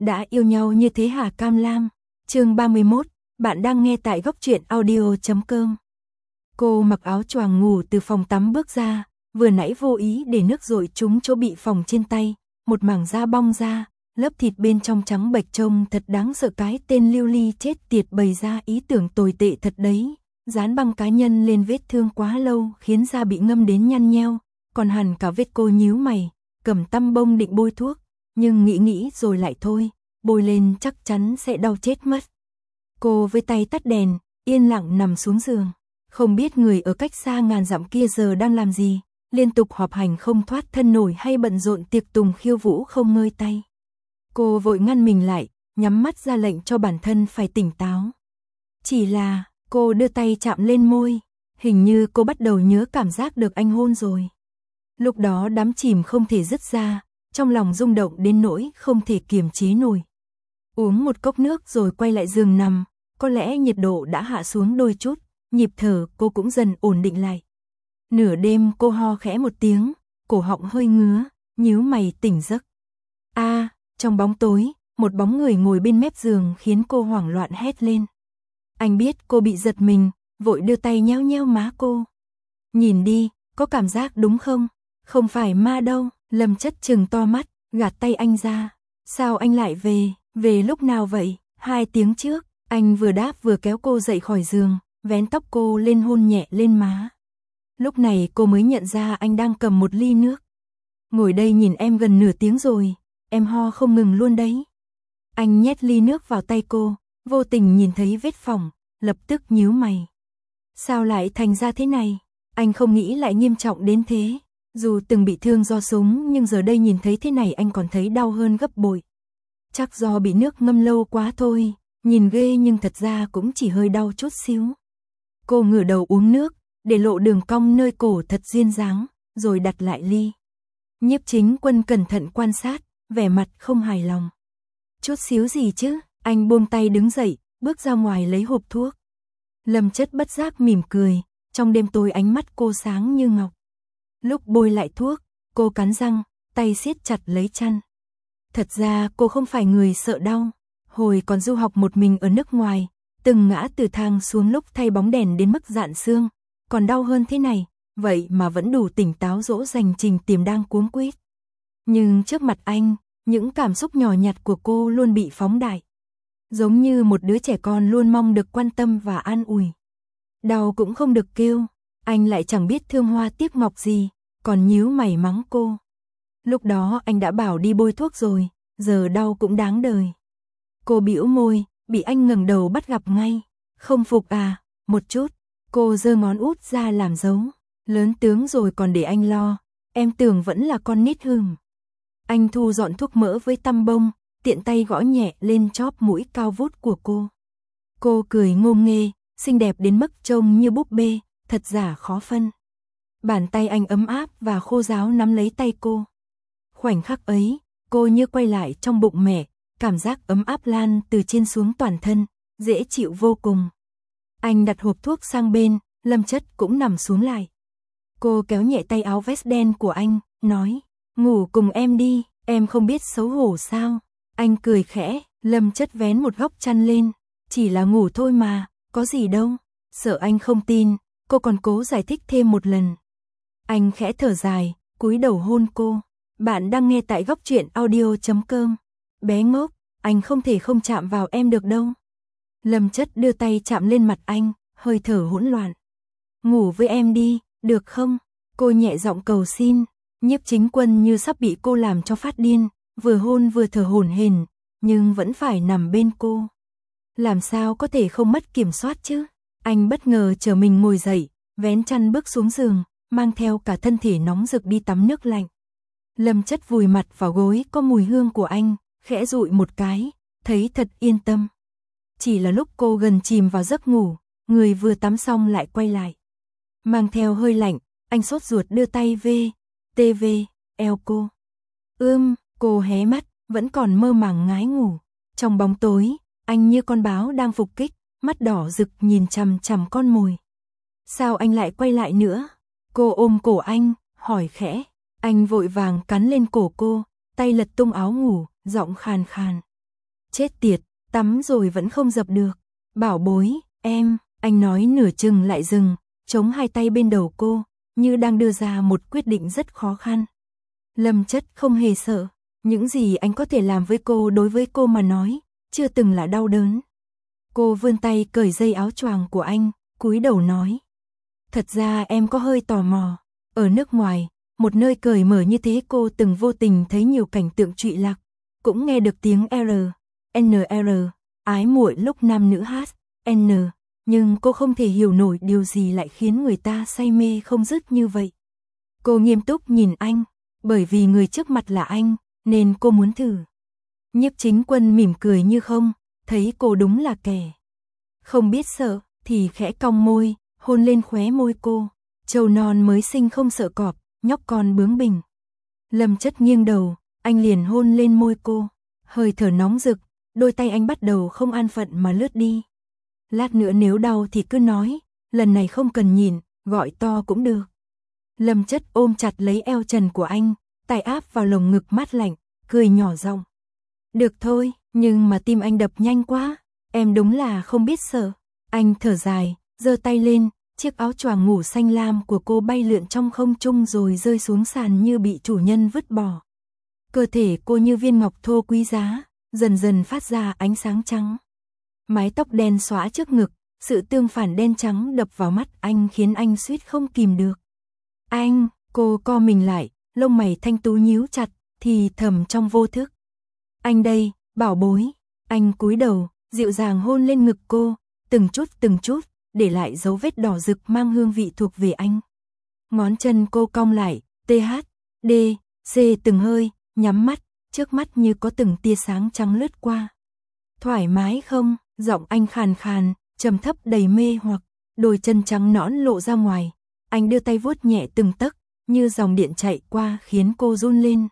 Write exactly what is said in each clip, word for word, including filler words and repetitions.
Đã yêu nhau như thế hả Cam Lam? Chương ba mươi mốt, bạn đang nghe tại góc truyện audio chấm com. Cô mặc áo choàng ngủ từ phòng tắm bước ra, vừa nãy vô ý để nước dội trúng chỗ bị phỏng trên tay, một mảng da bong ra, lớp thịt bên trong trắng bệch trông thật đáng sợ. Cái tên Lưu Ly chết tiệt bày ra ý tưởng tồi tệ thật đấy, dán băng cá nhân lên vết thương quá lâu khiến da bị ngâm đến nhăn nheo, còn hẳn cả vết. Cô nhíu mày, cầm tăm bông định bôi thuốc, nhưng nghĩ nghĩ rồi lại thôi, bôi lên chắc chắn sẽ đau chết mất. Cô với tay tắt đèn, yên lặng nằm xuống giường, không biết người ở cách xa ngàn dặm kia giờ đang làm gì, liên tục họp hành không thoát thân nổi hay bận rộn tiệc tùng khiêu vũ không ngơi tay. Cô vội ngăn mình lại, nhắm mắt ra lệnh cho bản thân phải tỉnh táo. Chỉ là, cô đưa tay chạm lên môi, hình như cô bắt đầu nhớ cảm giác được anh hôn rồi. Lúc đó đắm chìm không thể dứt ra, trong lòng rung động đến nỗi không thể kiềm chế nổi. Uống một cốc nước rồi quay lại giường nằm, có lẽ nhiệt độ đã hạ xuống đôi chút, nhịp thở cô cũng dần ổn định lại. Nửa đêm cô ho khẽ một tiếng, cổ họng hơi ngứa, nhíu mày tỉnh giấc. A, à, trong bóng tối, một bóng người ngồi bên mép giường khiến cô hoảng loạn hét lên. Anh biết cô bị giật mình, vội đưa tay nhéo nhéo má cô. Nhìn đi, có cảm giác đúng không? Không phải ma đâu. Lâm Chất trừng to mắt, gạt tay anh ra. Sao anh lại về? Về lúc nào vậy? Hai tiếng trước. Anh vừa đáp vừa kéo cô dậy khỏi giường, vén tóc cô lên hôn nhẹ lên má. Lúc này cô mới nhận ra anh đang cầm một ly nước. Ngồi đây nhìn em gần nửa tiếng rồi, em ho không ngừng luôn đấy. Anh nhét ly nước vào tay cô, vô tình nhìn thấy vết phỏng, lập tức nhíu mày. Sao lại thành ra thế này? Anh không nghĩ lại nghiêm trọng đến thế. Dù từng bị thương do súng nhưng giờ đây nhìn thấy thế này anh còn thấy đau hơn gấp bội. Chắc do bị nước ngâm lâu quá thôi, nhìn ghê nhưng thật ra cũng chỉ hơi đau chút xíu. Cô ngửa đầu uống nước, để lộ đường cong nơi cổ thật duyên dáng, rồi đặt lại ly. Nhiếp Chính Quân cẩn thận quan sát, vẻ mặt không hài lòng. Chút xíu gì chứ? Anh buông tay đứng dậy, bước ra ngoài lấy hộp thuốc. Lâm Chất bất giác mỉm cười, trong đêm tối ánh mắt cô sáng như ngọc. Lúc bôi lại thuốc, cô cắn răng, tay siết chặt lấy chăn. Thật ra cô không phải người sợ đau. Hồi còn du học một mình ở nước ngoài, từng ngã từ thang xuống lúc thay bóng đèn đến mức rạn xương. Còn đau hơn thế này, vậy mà vẫn đủ tỉnh táo dỗ dành Trình Tiềm đang cuống quýt. Nhưng trước mặt anh, những cảm xúc nhỏ nhặt của cô luôn bị phóng đại. Giống như một đứa trẻ con luôn mong được quan tâm và an ủi. Đau cũng không được kêu. Anh lại chẳng biết thương hoa tiếc ngọc gì, còn nhíu mày mắng cô. Lúc đó anh đã bảo đi bôi thuốc rồi, giờ đau cũng đáng đời. Cô bĩu môi, bị anh ngẩng đầu bắt gặp ngay. Không phục à? Một chút. Cô giơ ngón út ra làm dấu. Lớn tướng rồi còn để anh lo. Em tưởng vẫn là con nít hừm. Anh thu dọn thuốc mỡ với tăm bông, tiện tay gõ nhẹ lên chóp mũi cao vút của cô. Cô cười ngông nghê, xinh đẹp đến mức trông như búp bê, thật giả khó phân. Bàn tay anh ấm áp và khô ráo nắm lấy tay cô. Khoảnh khắc ấy, cô như quay lại trong bụng mẹ, cảm giác ấm áp lan từ trên xuống toàn thân, dễ chịu vô cùng. Anh đặt hộp thuốc sang bên, Lâm Chất cũng nằm xuống lại. Cô kéo nhẹ tay áo vest đen của anh, nói, ngủ cùng em đi, em không biết xấu hổ sao. Anh cười khẽ, Lâm Chất vén một góc chăn lên, chỉ là ngủ thôi mà, có gì đâu. Sợ anh không tin, cô còn cố giải thích thêm một lần. Anh khẽ thở dài, cúi đầu hôn cô. Bạn đang nghe tại góc truyện audio chấm com. Bé ngốc, anh không thể không chạm vào em được đâu. Lâm Chất đưa tay chạm lên mặt anh, hơi thở hỗn loạn. Ngủ với em đi, được không? Cô nhẹ giọng cầu xin. Nhiếp Chính Quân như sắp bị cô làm cho phát điên, vừa hôn vừa thở hổn hển, nhưng vẫn phải nằm bên cô. Làm sao có thể không mất kiểm soát chứ? Anh bất ngờ chờ mình ngồi dậy, vén chăn bước xuống giường, mang theo cả thân thể nóng rực đi tắm nước lạnh. Lâm Chất vùi mặt vào gối có mùi hương của anh, khẽ dụi một cái, thấy thật yên tâm. Chỉ là lúc cô gần chìm vào giấc ngủ, người vừa tắm xong lại quay lại. Mang theo hơi lạnh, anh sốt ruột đưa tay về, tê về, eo cô. Ưm, cô hé mắt, vẫn còn mơ màng ngái ngủ. Trong bóng tối, anh như con báo đang phục kích, mắt đỏ rực nhìn chằm chằm con mồi. Sao anh lại quay lại nữa? Cô ôm cổ anh, hỏi khẽ. Anh vội vàng cắn lên cổ cô, tay lật tung áo ngủ, giọng khàn khàn. Chết tiệt, tắm rồi vẫn không dập được. Bảo bối, em, anh nói nửa chừng lại dừng, chống hai tay bên đầu cô, như đang đưa ra một quyết định rất khó khăn. Lâm Chất không hề sợ, những gì anh có thể làm với cô đối với cô mà nói, chưa từng là đau đớn. Cô vươn tay cởi dây áo choàng của anh, cúi đầu nói. Thật ra em có hơi tò mò, ở nước ngoài, một nơi cởi mở như thế cô từng vô tình thấy nhiều cảnh tượng trụy lạc, cũng nghe được tiếng R, N R, ái muội lúc nam nữ hát, N, nhưng cô không thể hiểu nổi điều gì lại khiến người ta say mê không dứt như vậy. Cô nghiêm túc nhìn anh, bởi vì người trước mặt là anh, nên cô muốn thử. Nhiếp Chính Quân mỉm cười như không, thấy cô đúng là kẻ không biết sợ, thì khẽ cong môi, hôn lên khóe môi cô. Trâu non mới sinh không sợ cọp, nhóc con bướng bỉnh. Lâm Chất nghiêng đầu, anh liền hôn lên môi cô. Hơi thở nóng rực, đôi tay anh bắt đầu không an phận mà lướt đi. Lát nữa nếu đau thì cứ nói, lần này không cần nhìn, gọi to cũng được. Lâm Chất ôm chặt lấy eo trần của anh, tay áp vào lồng ngực mát lạnh, cười nhỏ giọng. Được thôi, nhưng mà tim anh đập nhanh quá, em đúng là không biết sợ. Anh thở dài, giơ tay lên, chiếc áo choàng ngủ xanh lam của cô bay lượn trong không trung rồi rơi xuống sàn như bị chủ nhân vứt bỏ. Cơ thể cô như viên ngọc thô quý giá, dần dần phát ra ánh sáng trắng. Mái tóc đen xõa trước ngực, sự tương phản đen trắng đập vào mắt anh khiến anh suýt không kìm được. Anh, cô co mình lại, lông mày thanh tú nhíu chặt, thì thầm trong vô thức. Anh đây, bảo bối. Anh cúi đầu, dịu dàng hôn lên ngực cô, từng chút từng chút, để lại dấu vết đỏ rực mang hương vị thuộc về anh. Ngón chân cô cong lại, T H, D, C từng hơi, nhắm mắt, trước mắt như có từng tia sáng trắng lướt qua. Thoải mái không? Giọng anh khàn khàn, trầm thấp đầy mê hoặc, đôi chân trắng nõn lộ ra ngoài. Anh đưa tay vuốt nhẹ từng tấc, như dòng điện chạy qua khiến cô run lên.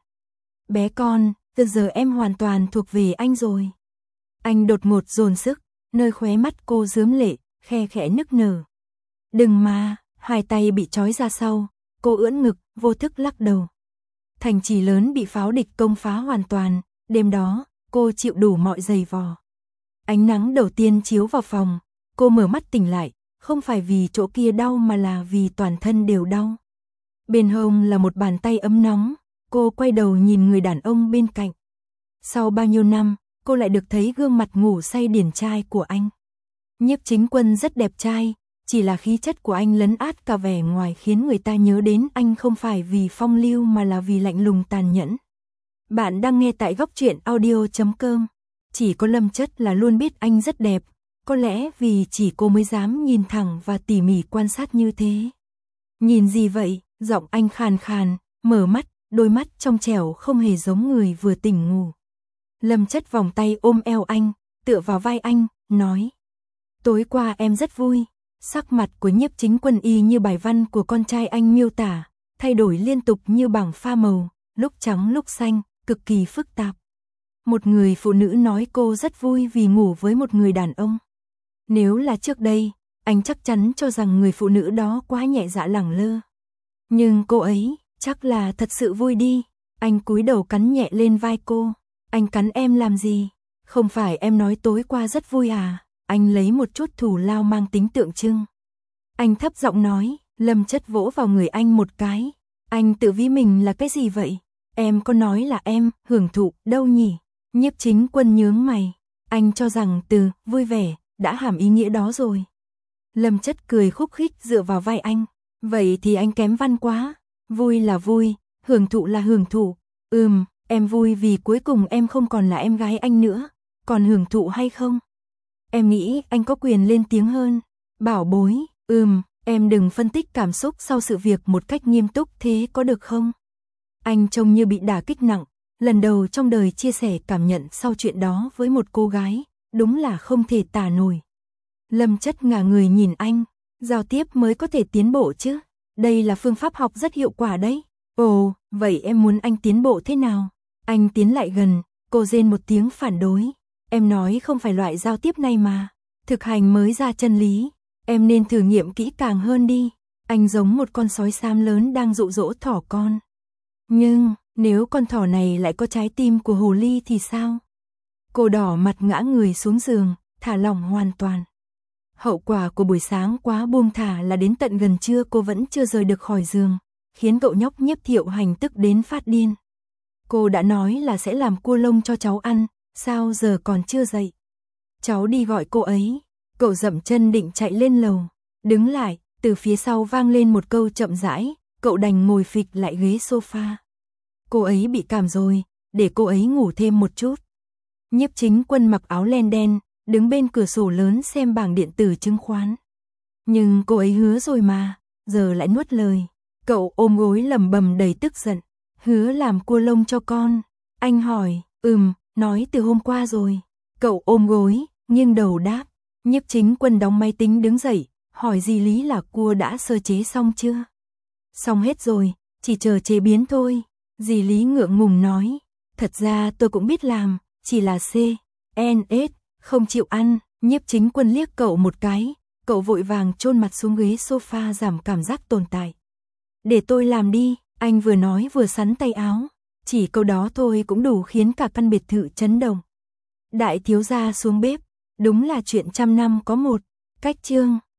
Bé con, từ giờ em hoàn toàn thuộc về anh rồi. Anh đột ngột dồn sức, nơi khóe mắt cô rướm lệ, khe khẽ nức nở. Đừng mà, hai tay bị trói ra sau, cô ưỡn ngực, vô thức lắc đầu. Thành trì lớn bị pháo địch công phá hoàn toàn, đêm đó, cô chịu đủ mọi giày vò. Ánh nắng đầu tiên chiếu vào phòng, cô mở mắt tỉnh lại, không phải vì chỗ kia đau mà là vì toàn thân đều đau. Bên hông là một bàn tay ấm nóng, cô quay đầu nhìn người đàn ông bên cạnh. Sau bao nhiêu năm, cô lại được thấy gương mặt ngủ say điển trai của anh. Nhiếp Chính Quân rất đẹp trai, chỉ là khí chất của anh lấn át cả vẻ ngoài khiến người ta nhớ đến anh không phải vì phong lưu mà là vì lạnh lùng tàn nhẫn. Bạn đang nghe tại góc truyện audio chấm com. Chỉ có Lâm Chất là luôn biết anh rất đẹp, có lẽ vì chỉ cô mới dám nhìn thẳng và tỉ mỉ quan sát như thế. Nhìn gì vậy? Giọng anh khàn khàn, mở mắt, đôi mắt trong trẻo không hề giống người vừa tỉnh ngủ. Lâm Chất vòng tay ôm eo anh, tựa vào vai anh, nói. Tối qua em rất vui. Sắc mặt của Nhiếp Chính Quân y như bài văn của con trai anh miêu tả, thay đổi liên tục như bảng pha màu, lúc trắng lúc xanh, cực kỳ phức tạp. Một người phụ nữ nói cô rất vui vì ngủ với một người đàn ông. Nếu là trước đây, anh chắc chắn cho rằng người phụ nữ đó quá nhẹ dạ lẳng lơ. Nhưng cô ấy, chắc là thật sự vui đi. Anh cúi đầu cắn nhẹ lên vai cô. Anh cắn em làm gì? Không phải em nói tối qua rất vui à? Anh lấy một chút thù lao mang tính tượng trưng. Anh thấp giọng nói, Lâm Chất vỗ vào người anh một cái. Anh tự ví mình là cái gì vậy? Em có nói là em hưởng thụ đâu nhỉ? Nhiếp Chính Quân nhướng mày. Anh cho rằng từ vui vẻ đã hàm ý nghĩa đó rồi. Lâm Chất cười khúc khích dựa vào vai anh. Vậy thì anh kém văn quá. Vui là vui, hưởng thụ là hưởng thụ. Ừm, em vui vì cuối cùng em không còn là em gái anh nữa. Còn hưởng thụ hay không? Em nghĩ anh có quyền lên tiếng hơn. Bảo bối, ừm, em đừng phân tích cảm xúc sau sự việc một cách nghiêm túc thế có được không? Anh trông như bị đả kích nặng, lần đầu trong đời chia sẻ cảm nhận sau chuyện đó với một cô gái, đúng là không thể tả nổi. Lâm Chất ngả người nhìn anh, giao tiếp mới có thể tiến bộ chứ. Đây là phương pháp học rất hiệu quả đấy. Ồ, vậy em muốn anh tiến bộ thế nào? Anh tiến lại gần, cô rên một tiếng phản đối. Em nói không phải loại giao tiếp này mà, thực hành mới ra chân lý, em nên thử nghiệm kỹ càng hơn đi. Anh giống một con sói xám lớn đang dụ dỗ thỏ con. Nhưng, nếu con thỏ này lại có trái tim của hồ ly thì sao? Cô đỏ mặt ngã người xuống giường, thả lỏng hoàn toàn. Hậu quả của buổi sáng quá buông thả là đến tận gần trưa cô vẫn chưa rời được khỏi giường, khiến cậu nhóc Nhiếp Thiệu Hành tức đến phát điên. Cô đã nói là sẽ làm cua lông cho cháu ăn, sao giờ còn chưa dậy? Cháu đi gọi cô ấy. Cậu dậm chân định chạy lên lầu, đứng lại, từ phía sau vang lên một câu chậm rãi, cậu đành ngồi phịch lại ghế sofa. Cô ấy bị cảm rồi, để cô ấy ngủ thêm một chút. Nhiếp Chính Quân mặc áo len đen, đứng bên cửa sổ lớn xem bảng điện tử chứng khoán. Nhưng cô ấy hứa rồi mà, giờ lại nuốt lời. Cậu ôm gối lẩm bẩm đầy tức giận, hứa làm cua lông cho con. Anh hỏi, ừm, nói từ hôm qua rồi. Cậu ôm gối, nghiêng đầu đáp. Nhiếp Chính Quân đóng máy tính đứng dậy, hỏi dì Lý là cua đã sơ chế xong chưa? Xong hết rồi, chỉ chờ chế biến thôi. Dì Lý ngượng ngùng nói, thật ra tôi cũng biết làm, chỉ là C, N, S, không chịu ăn. Nhiếp Chính Quân liếc cậu một cái, cậu vội vàng chôn mặt xuống ghế sofa giảm cảm giác tồn tại. Để tôi làm đi, anh vừa nói vừa sắn tay áo, chỉ câu đó thôi cũng đủ khiến cả căn biệt thự chấn động. Đại thiếu gia xuống bếp, đúng là chuyện trăm năm có một. Cách chương